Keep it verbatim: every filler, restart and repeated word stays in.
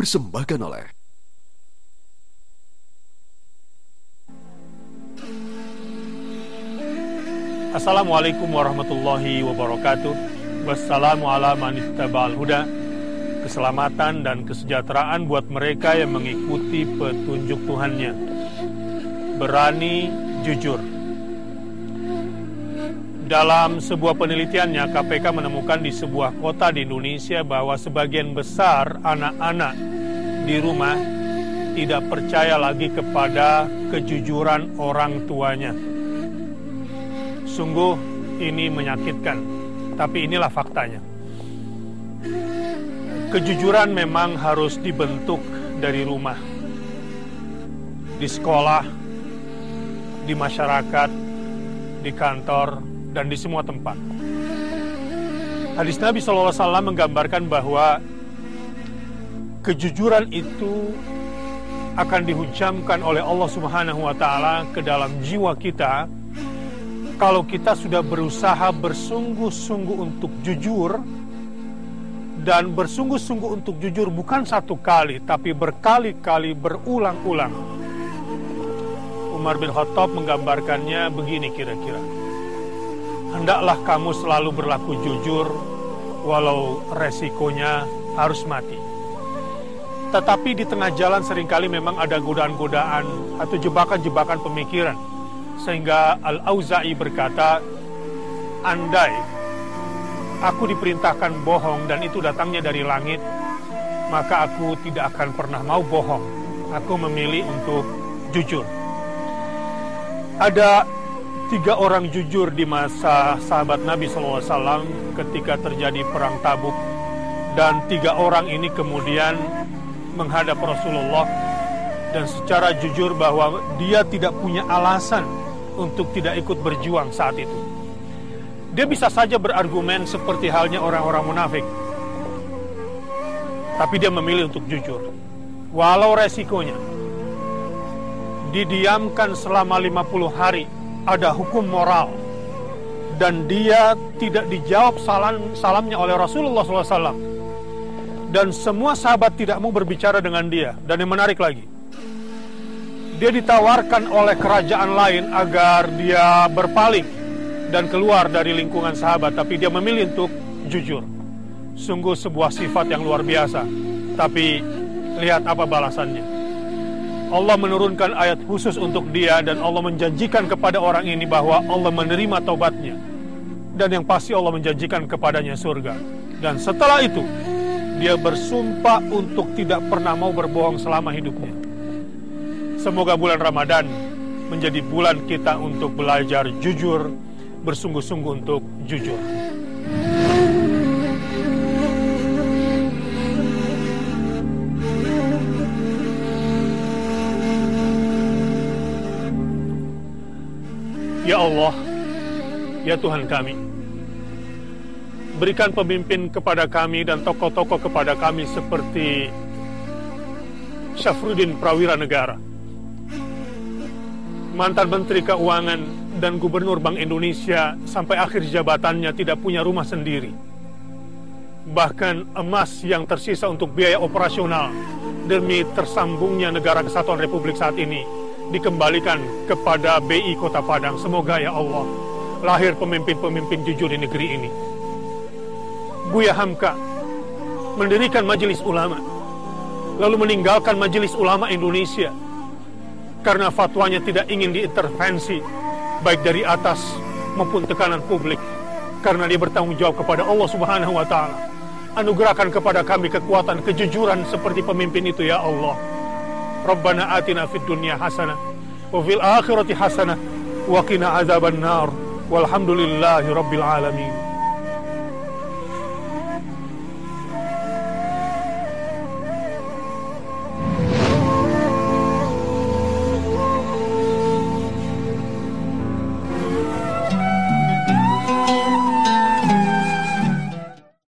dipersembahkan oleh Assalamualaikum warahmatullahi wabarakatuh. Wassalamu ala man ittaba'al huda. Keselamatan dan kesejahteraan buat mereka yang mengikuti petunjuk Tuhannya. Berani, jujur. Dalam sebuah penelitiannya, K P K menemukan di sebuah kota di Indonesia bahwa sebagian besar anak-anak di rumah tidak percaya lagi kepada kejujuran orang tuanya. Sungguh ini menyakitkan, tapi inilah faktanya. Kejujuran memang harus dibentuk dari rumah, di sekolah, di masyarakat, di kantor, dan di semua tempat. Hadis Nabi shallallahu alaihi wasallam menggambarkan bahwa kejujuran itu akan dihujamkan oleh Allah Subhanahu wa Ta'ala ke dalam jiwa kita kalau kita sudah berusaha bersungguh-sungguh untuk jujur, dan bersungguh-sungguh untuk jujur bukan satu kali, tapi berkali-kali, berulang-ulang. Umar bin Khattab menggambarkannya begini kira-kira. Hendaklah kamu selalu berlaku jujur, walau resikonya harus mati. Tetapi di tengah jalan seringkali memang ada godaan-godaan atau jebakan-jebakan pemikiran. Sehingga Al-Auza'i berkata, andai aku diperintahkan bohong dan itu datangnya dari langit, maka aku tidak akan pernah mau bohong. Aku memilih untuk jujur. Ada tiga orang jujur di masa sahabat Nabi shallallahu alaihi wasallam ketika terjadi perang Tabuk. Dan tiga orang ini kemudian menghadap Rasulullah dan secara jujur bahwa dia tidak punya alasan untuk tidak ikut berjuang saat itu. Dia bisa saja berargumen seperti halnya orang-orang munafik, tapi dia memilih untuk jujur. Walau resikonya didiamkan selama lima puluh hari, ada hukum moral, dan dia tidak dijawab salam, salamnya oleh Rasulullah shallallahu alaihi wasallam. Dan semua sahabat tidak mau berbicara dengan dia. Dan yang menarik lagi, dia ditawarkan oleh kerajaan lain agar dia berpaling dan keluar dari lingkungan sahabat, tapi dia memilih untuk jujur. Sungguh sebuah sifat yang luar biasa. Tapi lihat apa balasannya. Allah menurunkan ayat khusus untuk dia, dan Allah menjanjikan kepada orang ini bahwa Allah menerima taubatnya, dan yang pasti Allah menjanjikan kepadanya surga. Dan setelah itu dia bersumpah untuk tidak pernah mau berbohong selama hidupnya. Semoga bulan Ramadan menjadi bulan kita untuk belajar jujur, bersungguh-sungguh untuk jujur. Ya Allah, ya Tuhan kami, berikan pemimpin kepada kami dan tokoh-tokoh kepada kami seperti Syafruddin Prawira Negara, mantan Menteri Keuangan dan Gubernur Bank Indonesia sampai akhir jabatannya tidak punya rumah sendiri. Bahkan emas yang tersisa untuk biaya operasional demi tersambungnya negara kesatuan Republik saat ini dikembalikan kepada B I Kota Padang. Semoga ya Allah lahir pemimpin-pemimpin jujur di negeri ini. Buya Hamka mendirikan Majelis Ulama, lalu meninggalkan Majelis Ulama Indonesia karena fatwanya tidak ingin diintervensi baik dari atas maupun tekanan publik, karena dia bertanggung jawab kepada Allah Subhanahu wa Ta'ala. Anugerahkan kepada kami kekuatan kejujuran seperti pemimpin itu ya Allah. Rabbana atina fid dunya hasanah wa fil akhirati hasanah wa qina azaban nar walhamdulillahi rabbil alamin.